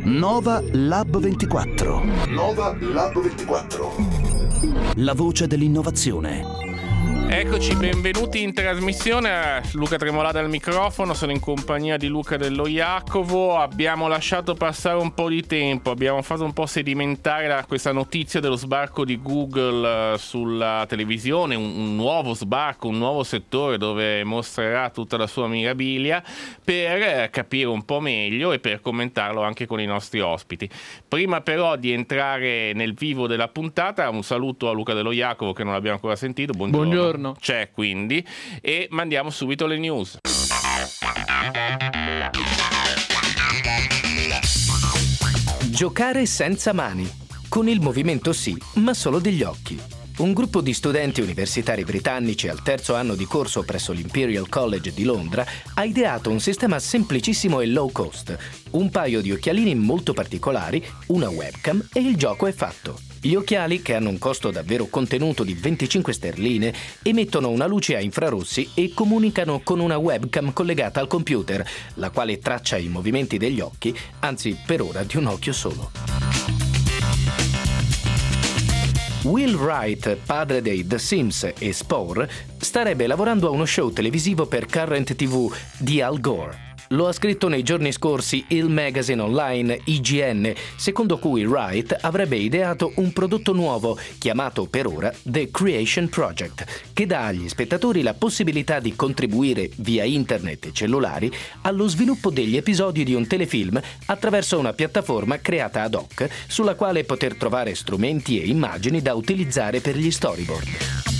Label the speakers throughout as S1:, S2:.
S1: Nova Lab 24. Nova Lab 24. La voce dell'innovazione.
S2: Eccoci, benvenuti in trasmissione. Luca Tremolada al microfono, sono in compagnia di Luca Dello Iacovo. Abbiamo lasciato passare un po' di tempo, abbiamo fatto un po' sedimentare questa notizia dello sbarco di Google sulla televisione, un nuovo sbarco, un nuovo settore dove mostrerà tutta la sua mirabilia, per capire un po' meglio e per commentarlo anche con i nostri ospiti. Prima però di entrare nel vivo della puntata, un saluto a Luca Dello Iacovo che non l'abbiamo ancora sentito. Buongiorno. C'è quindi, e mandiamo subito le news.
S3: Giocare senza mani, con il movimento sì, ma solo degli occhi. Un gruppo di studenti universitari britannici al terzo anno di corso presso l'Imperial College di Londra ha ideato un sistema semplicissimo e low cost, un paio di occhialini molto particolari, una webcam e il gioco è fatto. Gli occhiali, che hanno un costo davvero contenuto di 25 sterline, emettono una luce a infrarossi e comunicano con una webcam collegata al computer, la quale traccia i movimenti degli occhi, anzi per ora di un occhio solo. Will Wright, padre dei The Sims e Spore, starebbe lavorando a uno show televisivo per Current TV di Al Gore. Lo ha scritto nei giorni scorsi il magazine online IGN, secondo cui Wright avrebbe ideato un prodotto nuovo, chiamato per ora The Creation Project, che dà agli spettatori la possibilità di contribuire via internet e cellulari allo sviluppo degli episodi di un telefilm attraverso una piattaforma creata ad hoc, sulla quale poter trovare strumenti e immagini da utilizzare per gli storyboard.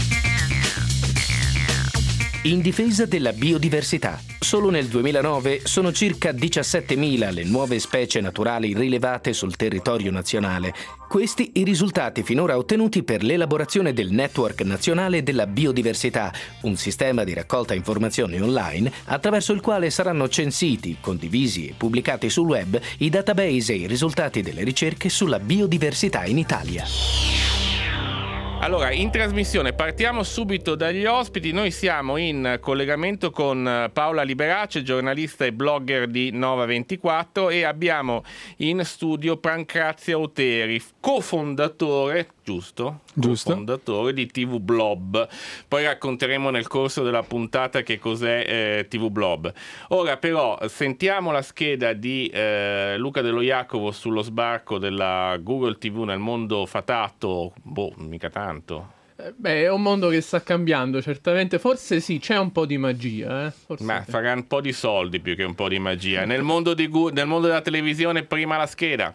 S3: In difesa della biodiversità. Solo nel 2009 sono circa 17.000 le nuove specie naturali rilevate sul territorio nazionale. Questi i risultati finora ottenuti per l'elaborazione del Network Nazionale della Biodiversità, un sistema di raccolta informazioni online attraverso il quale saranno censiti, condivisi e pubblicati sul web i database e i risultati delle ricerche sulla biodiversità in Italia.
S2: Allora, in trasmissione partiamo subito dagli ospiti. Noi siamo in collegamento con Paola Liberace, giornalista e blogger di Nova24, e abbiamo in studio Pancrazia Oteri, cofondatore, giusto? Cofondatore di TV Blob. Poi racconteremo nel corso della puntata che cos'è TV Blob. Ora però sentiamo la scheda di Luca Dello Iacovo sullo sbarco della Google TV nel mondo fatato, mica tanto.
S4: È un mondo che sta cambiando, certamente. Forse sì, c'è un po' di magia.
S2: Ma farà un po' di soldi più che un po' di magia. Nel mondo della televisione, prima la scheda.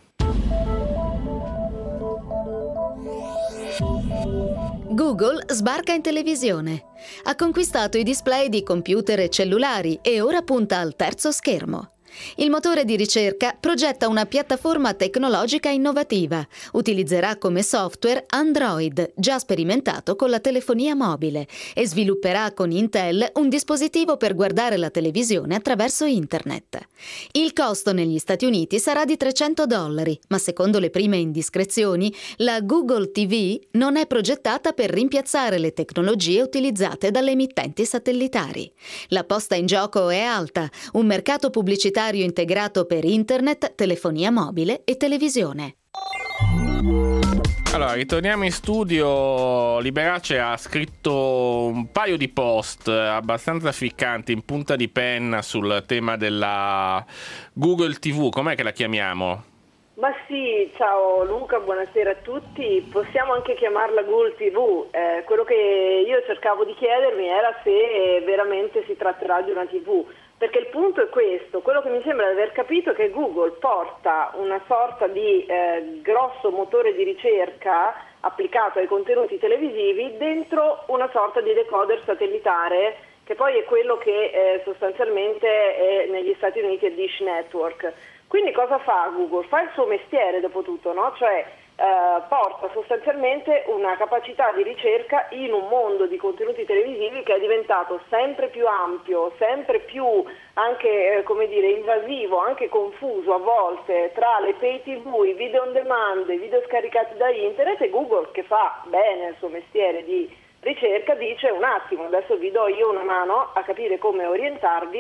S5: Google sbarca in televisione. Ha conquistato i display di computer e cellulari e ora punta al terzo schermo. Il motore di ricerca progetta una piattaforma tecnologica innovativa. Utilizzerà come software Android, già sperimentato con la telefonia mobile, e svilupperà con Intel un dispositivo per guardare la televisione attraverso internet. Il costo negli Stati Uniti sarà di $300, ma secondo le prime indiscrezioni, la Google TV non è progettata per rimpiazzare le tecnologie utilizzate dalle emittenti satellitari. La posta in gioco è alta, un mercato pubblicitario integrato per internet, telefonia mobile e televisione.
S2: Allora, ritorniamo in studio. Liberace ha scritto un paio di post abbastanza ficcanti in punta di penna sul tema della Google TV. Com'è che la chiamiamo?
S6: Ma sì, ciao Luca, buonasera a tutti. Possiamo anche chiamarla Google TV. Quello che io cercavo di chiedermi era se veramente si tratterà di una TV. Perché il punto è questo, quello che mi sembra di aver capito è che Google porta una sorta di grosso motore di ricerca applicato ai contenuti televisivi dentro una sorta di decoder satellitare, che poi è quello che sostanzialmente è negli Stati Uniti è Dish Network. Quindi cosa fa Google? Fa il suo mestiere dopo tutto, no? Cioè porta sostanzialmente una capacità di ricerca in un mondo di contenuti televisivi che è diventato sempre più ampio, sempre più anche invasivo, anche confuso a volte tra le pay TV, i video on demand, i video scaricati da internet, e Google, che fa bene il suo mestiere di ricerca, dice un attimo, adesso vi do io una mano a capire come orientarvi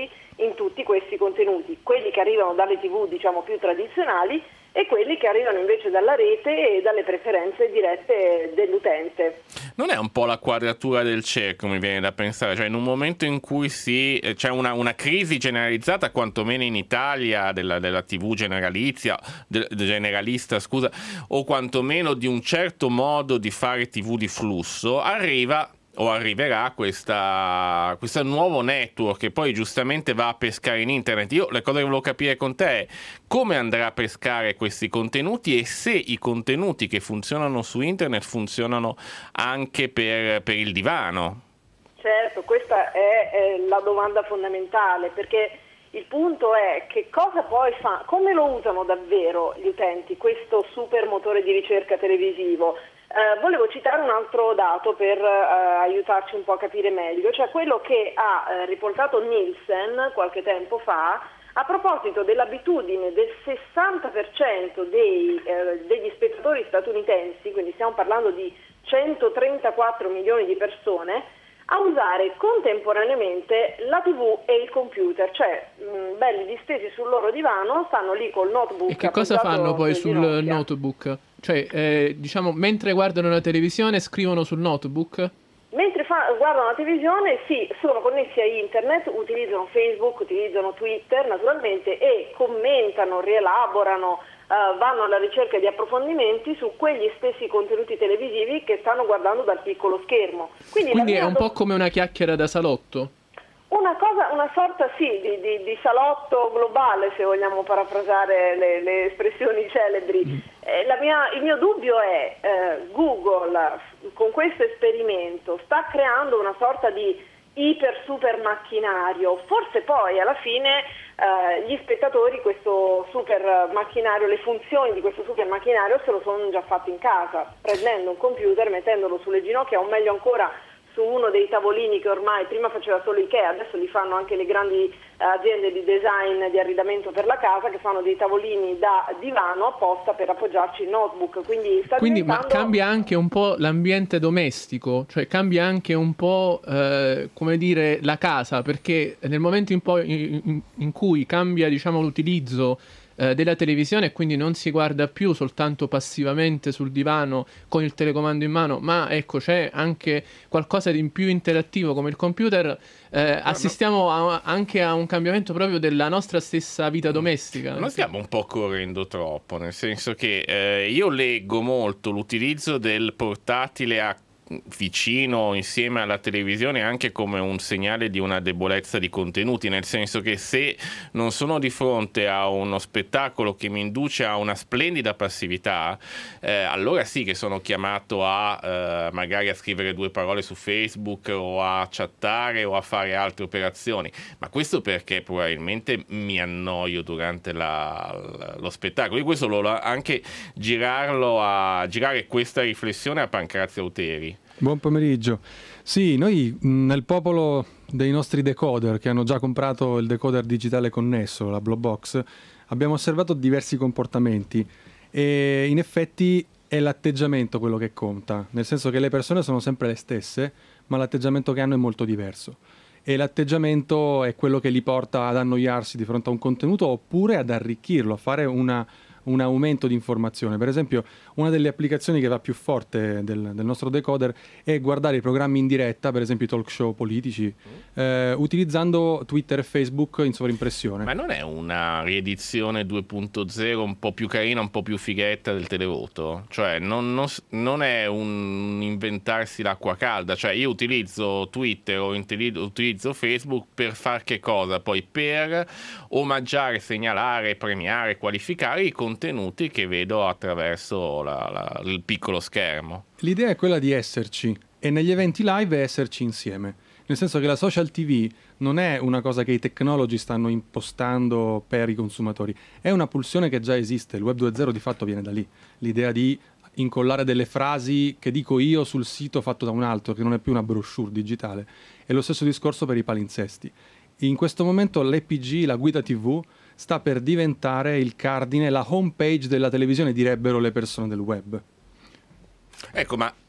S6: in tutti questi contenuti, quelli che arrivano dalle TV diciamo più tradizionali e quelli che arrivano invece dalla rete e dalle preferenze dirette dell'utente.
S2: Non è un po' la quadratura del cerchio, mi viene da pensare, cioè in un momento in cui c'è una crisi generalizzata, quantomeno in Italia, della TV generalista, scusa, o quantomeno di un certo modo di fare TV di flusso, arriverà questo nuovo network che poi giustamente va a pescare in internet. Io le cose che volevo capire con te è come andrà a pescare questi contenuti e se i contenuti che funzionano su internet funzionano anche per il divano.
S6: Certo, questa è la domanda fondamentale, perché il punto è che cosa poi fa, come lo usano davvero gli utenti questo super motore di ricerca televisivo. Volevo citare un altro dato per aiutarci un po' a capire meglio, cioè quello che ha riportato Nielsen qualche tempo fa a proposito dell'abitudine del 60% degli spettatori statunitensi, quindi stiamo parlando di 134 milioni di persone, a usare contemporaneamente la TV e il computer, cioè belli distesi sul loro divano, stanno lì col notebook.
S4: E che cosa fanno poi sul notebook? Cioè, diciamo, mentre guardano la televisione scrivono sul notebook?
S6: Mentre guardano la televisione, sì, sono connessi a internet, utilizzano Facebook, utilizzano Twitter naturalmente e commentano, rielaborano, vanno alla ricerca di approfondimenti su quegli stessi contenuti televisivi che stanno guardando dal piccolo schermo. Quindi
S4: è un po' come una chiacchiera da salotto?
S6: Una sorta sì di salotto globale, se vogliamo parafrasare le espressioni celebri. Il mio dubbio è Google con questo esperimento sta creando una sorta di iper super macchinario, forse poi alla fine gli spettatori questo super macchinario, le funzioni di questo super macchinario se lo sono già fatti in casa, prendendo un computer, mettendolo sulle ginocchia o meglio ancora su uno dei tavolini che ormai prima faceva solo Ikea, adesso li fanno anche le grandi aziende di design di arredamento per la casa che fanno dei tavolini da divano apposta per appoggiarci il notebook.
S4: Ma cambia anche un po' l'ambiente domestico, cioè cambia anche un po' come dire la casa, perché nel momento in cui cambia diciamo l'utilizzo della televisione e quindi non si guarda più soltanto passivamente sul divano con il telecomando in mano, ma ecco c'è anche qualcosa di più interattivo come il computer, assistiamo anche a un cambiamento proprio della nostra stessa vita domestica.
S2: Noi stiamo un po' correndo troppo, nel senso che io leggo molto l'utilizzo del portatile vicino insieme alla televisione anche come un segnale di una debolezza di contenuti, nel senso che se non sono di fronte a uno spettacolo che mi induce a una splendida passività, allora sì che sono chiamato magari a scrivere 2 parole su Facebook o a chattare o a fare altre operazioni, ma questo perché probabilmente mi annoio durante lo spettacolo. Io questo volevo anche girare questa riflessione a Pancrazio Auteri.
S7: Buon pomeriggio. Sì, noi nel popolo dei nostri decoder che hanno già comprato il decoder digitale connesso, la Blowbox, abbiamo osservato diversi comportamenti e in effetti è l'atteggiamento quello che conta, nel senso che le persone sono sempre le stesse, ma l'atteggiamento che hanno è molto diverso. E l'atteggiamento è quello che li porta ad annoiarsi di fronte a un contenuto oppure ad arricchirlo, a fare un aumento di informazione. Per esempio, una delle applicazioni che va più forte del nostro decoder è guardare i programmi in diretta, per esempio i talk show politici, utilizzando Twitter e Facebook in sovrimpressione.
S2: Ma non è una riedizione 2.0 un po' più carina, un po' più fighetta del televoto? Cioè non è un inventarsi l'acqua calda, cioè io utilizzo Twitter o utilizzo Facebook per far che cosa? Poi per omaggiare, segnalare, premiare, qualificare i contenuti che vedo attraverso il piccolo schermo.
S7: L'idea è quella di esserci e negli eventi live è esserci insieme, nel senso che la social TV non è una cosa che i technology stanno impostando per i consumatori, è una pulsione che già esiste. Il web 2.0 di fatto viene da lì, l'idea di incollare delle frasi che dico io sul sito fatto da un altro, che non è più una brochure digitale. È lo stesso discorso per i palinsesti. In questo momento l'EPG, la guida TV, sta per diventare il cardine, la home page della televisione, direbbero le persone del web.
S2: Ecco, ma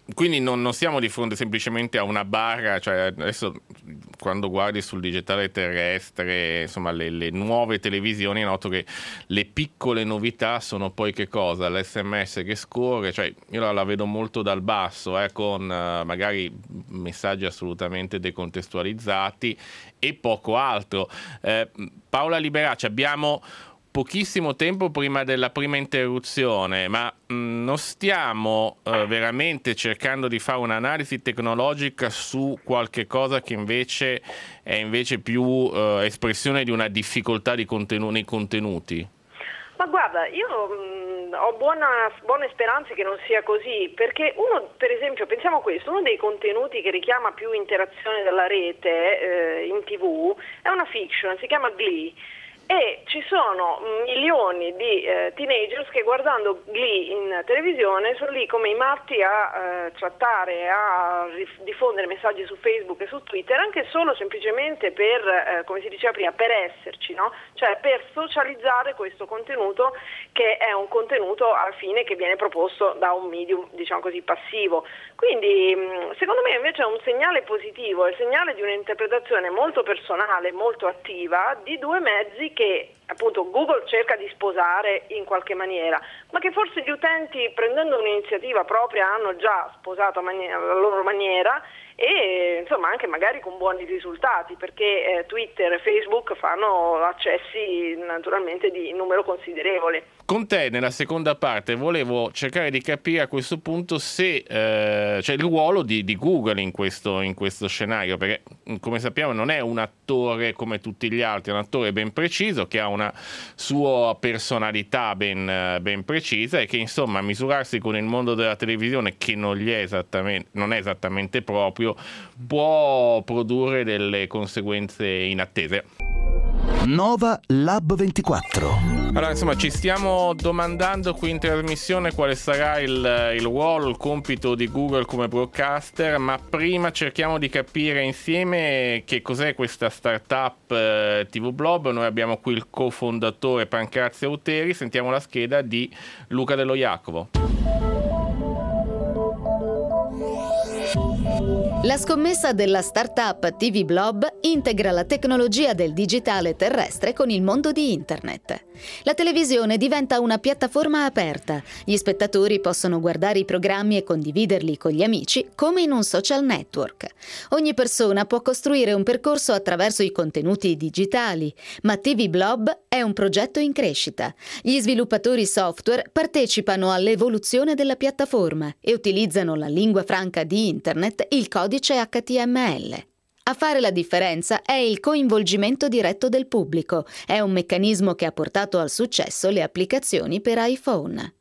S2: Quindi non siamo di fronte semplicemente a una barra, cioè adesso quando guardi sul digitale terrestre, insomma le nuove televisioni, noto che le piccole novità sono poi che cosa? L'SMS che scorre, cioè io la vedo molto dal basso, con magari messaggi assolutamente decontestualizzati e poco altro. Paola Liberacci, abbiamo pochissimo tempo prima della prima interruzione, ma non stiamo veramente cercando di fare un'analisi tecnologica su qualche cosa che invece è più espressione di una difficoltà nei contenuti?
S6: Ma guarda, io ho buone speranze che non sia così, perché per esempio, pensiamo a questo, uno dei contenuti che richiama più interazione dalla rete in TV è una fiction, si chiama Glee. E ci sono milioni di teenagers che guardando Glee in televisione sono lì come i matti a chattare, a diffondere messaggi su Facebook e su Twitter, anche solo semplicemente per, come si diceva prima, per esserci, no? Cioè per socializzare questo contenuto, che è un contenuto alla fine che viene proposto da un medium, diciamo così, passivo. Quindi secondo me invece è un segnale positivo, è il segnale di un'interpretazione molto personale, molto attiva di due mezzi che appunto Google cerca di sposare in qualche maniera, ma che forse gli utenti, prendendo un'iniziativa propria, hanno già sposato la loro maniera e insomma anche magari con buoni risultati, perché Twitter e Facebook fanno accessi naturalmente di numero considerevole.
S2: Con te nella seconda parte volevo cercare di capire a questo punto se c'è il ruolo di Google in questo scenario, perché come sappiamo non è un attore come tutti gli altri, è un attore ben preciso che ha una sua personalità ben precisa e che insomma misurarsi con il mondo della televisione, che non è esattamente proprio, può produrre delle conseguenze inattese.
S1: Nova Lab 24.
S2: Allora, insomma, ci stiamo domandando qui in trasmissione quale sarà il ruolo, il compito di Google come broadcaster, ma prima cerchiamo di capire insieme che cos'è questa startup TV Blob. Noi abbiamo qui il cofondatore Pancrazio Auteri, sentiamo la scheda di Luca Dello Iacovo.
S5: La scommessa della startup TV Blob integra la tecnologia del digitale terrestre con il mondo di Internet. La televisione diventa una piattaforma aperta. Gli spettatori possono guardare i programmi e condividerli con gli amici come in un social network. Ogni persona può costruire un percorso attraverso i contenuti digitali, ma TV Blob è un progetto in crescita. Gli sviluppatori software partecipano all'evoluzione della piattaforma e utilizzano la lingua franca di Internet, il codice HTML. A fare la differenza è il coinvolgimento diretto del pubblico. È un meccanismo che ha portato al successo le applicazioni per iPhone.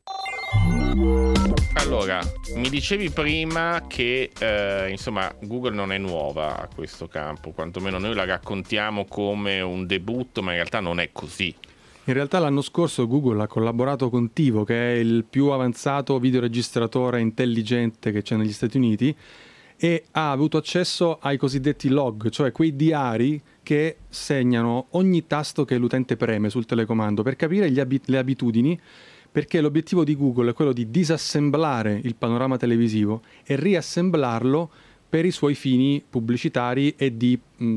S2: Allora, mi dicevi prima che insomma Google non è nuova a questo campo, quantomeno noi la raccontiamo come un debutto, ma in realtà non è così.
S7: In realtà l'anno scorso Google ha collaborato con TiVo, che è il più avanzato videoregistratore intelligente che c'è negli Stati Uniti, e ha avuto accesso ai cosiddetti log, cioè quei diari che segnano ogni tasto che l'utente preme sul telecomando per capire le abitudini, perché l'obiettivo di Google è quello di disassemblare il panorama televisivo e riassemblarlo per i suoi fini pubblicitari e di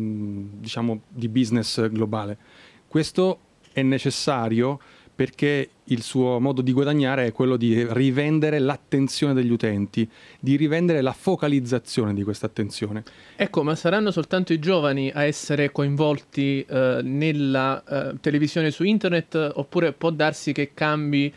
S7: business globale. Questo è necessario perché il suo modo di guadagnare è quello di rivendere l'attenzione degli utenti, di rivendere la focalizzazione di questa attenzione.
S4: Ecco, ma saranno soltanto i giovani a essere coinvolti nella televisione su internet, oppure può darsi che cambi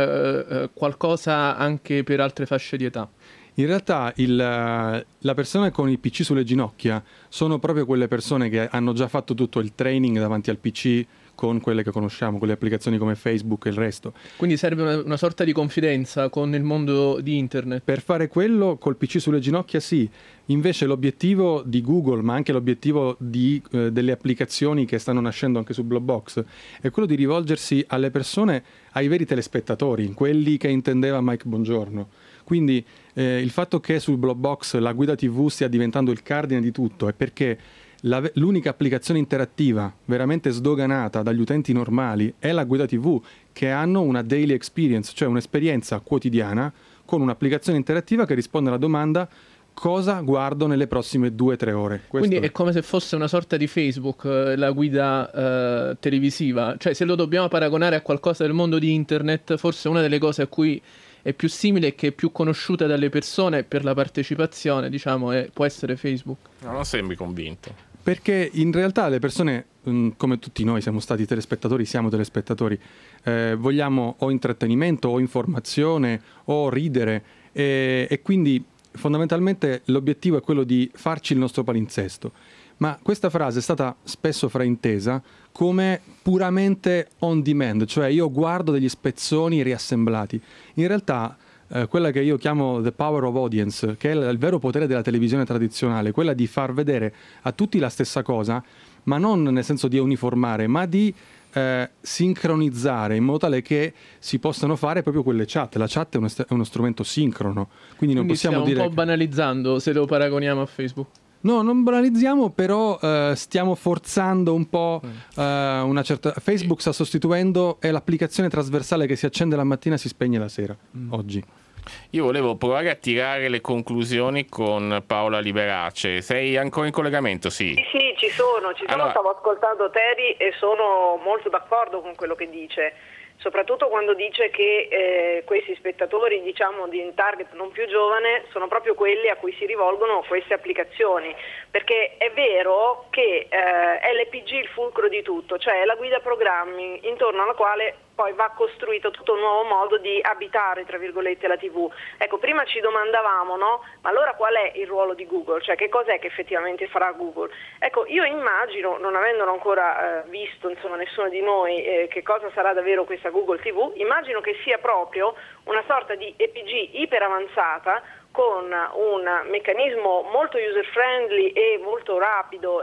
S4: qualcosa anche per altre fasce di età?
S7: In realtà la persona con il PC sulle ginocchia sono proprio quelle persone che hanno già fatto tutto il training davanti al PC con quelle che conosciamo, con le applicazioni come Facebook e il resto.
S4: Quindi serve una sorta di confidenza con il mondo di internet.
S7: Per fare quello col PC sulle ginocchia sì, invece l'obiettivo di Google, ma anche l'obiettivo delle applicazioni che stanno nascendo anche su Blobbox, è quello di rivolgersi alle persone, ai veri telespettatori, quelli che intendeva Mike Bongiorno. Quindi il fatto che su Blobbox la guida TV stia diventando il cardine di tutto è perché l'unica applicazione interattiva veramente sdoganata dagli utenti normali è la guida TV, che hanno una daily experience, cioè un'esperienza quotidiana con un'applicazione interattiva che risponde alla domanda: cosa guardo nelle prossime 2-3 ore.
S4: Quindi è come se fosse una sorta di Facebook, la guida televisiva. Cioè, se lo dobbiamo paragonare a qualcosa del mondo di internet, forse una delle cose a cui è più simile e che è più conosciuta dalle persone per la partecipazione, diciamo, può essere Facebook.
S2: No, non sembri convinto.
S7: Perché in realtà le persone, come tutti noi siamo stati telespettatori, siamo telespettatori, vogliamo o intrattenimento o informazione o ridere, e quindi fondamentalmente l'obiettivo è quello di farci il nostro palinsesto. Ma questa frase è stata spesso fraintesa come puramente on demand, cioè io guardo degli spezzoni riassemblati. In realtà quella che io chiamo the power of audience, che è il vero potere della televisione tradizionale, quella di far vedere a tutti la stessa cosa, ma non nel senso di uniformare, ma di sincronizzare, in modo tale che si possano fare proprio quelle chat. La chat è uno strumento sincrono, quindi non possiamo
S4: stiamo
S7: dire
S4: un po' banalizzando se lo paragoniamo a Facebook.
S7: No, non banalizziamo, però stiamo forzando un po' una certa... Facebook sta sostituendo, è l'applicazione trasversale che si accende la mattina e si spegne la sera, oggi.
S2: Io volevo provare a tirare le conclusioni con Paola Liberace. Sei ancora in collegamento? Sì.
S6: Sì, ci sono.
S2: Allora...
S6: Stavo ascoltando Terry e sono molto d'accordo con quello che dice, soprattutto quando dice che questi spettatori, diciamo, di un target non più giovane sono proprio quelli a cui si rivolgono queste applicazioni, perché è vero che è l'EPG il fulcro di tutto, cioè è la guida programmi intorno alla quale poi va costruito tutto un nuovo modo di abitare, tra virgolette, la TV. Ecco, prima ci domandavamo, no? Ma allora qual è il ruolo di Google? Cioè che cos'è che effettivamente farà Google? Ecco, io immagino, non avendolo ancora visto, insomma, nessuno di noi, che cosa sarà davvero questa Google TV, immagino che sia proprio una sorta di EPG iperavanzata, con un meccanismo molto user friendly e molto rapido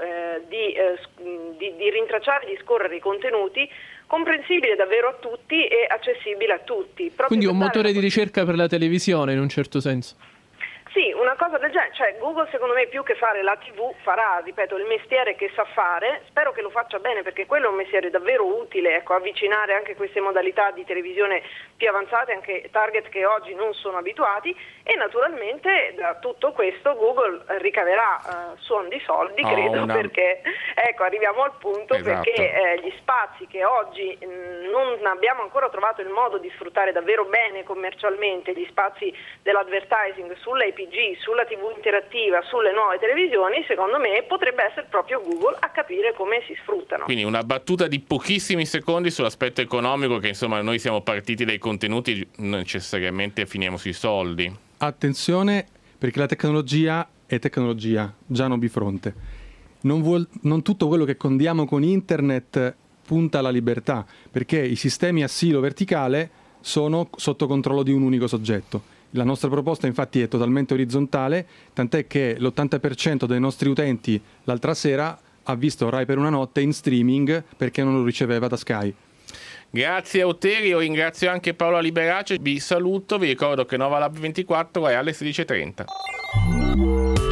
S6: di rintracciare e di scorrere i contenuti, comprensibile davvero a tutti e accessibile a tutti.
S4: Quindi un motore di ricerca per la televisione, in un certo senso.
S6: Sì, una cosa del genere, cioè Google secondo me più che fare la TV farà, ripeto, il mestiere che sa fare, spero che lo faccia bene perché quello è un mestiere davvero utile, ecco, avvicinare anche queste modalità di televisione più avanzate, anche target che oggi non sono abituati, e naturalmente da tutto questo Google ricaverà suon di soldi, credo, perché ecco, arriviamo al punto,
S2: esatto,
S6: perché gli spazi che oggi non abbiamo ancora trovato il modo di sfruttare davvero bene commercialmente, gli spazi dell'advertising sull'APG, sulla TV interattiva, sulle nuove televisioni, secondo me potrebbe essere proprio Google a capire come si sfruttano.
S2: Quindi una battuta di pochissimi secondi sull'aspetto economico, che insomma noi siamo partiti dai contenuti, necessariamente finiamo sui soldi.
S7: Attenzione, perché la tecnologia è tecnologia, già non bifronte. Non tutto quello che condiamo con internet punta alla libertà, perché i sistemi a silo verticale sono sotto controllo di un unico soggetto. La nostra proposta infatti è totalmente orizzontale, tant'è che l'80% dei nostri utenti l'altra sera ha visto Rai per una notte in streaming perché non lo riceveva da Sky.
S2: Grazie a Oteri, io ringrazio anche Paola Liberace, vi saluto, vi ricordo che Nova Lab 24 è alle 16:30.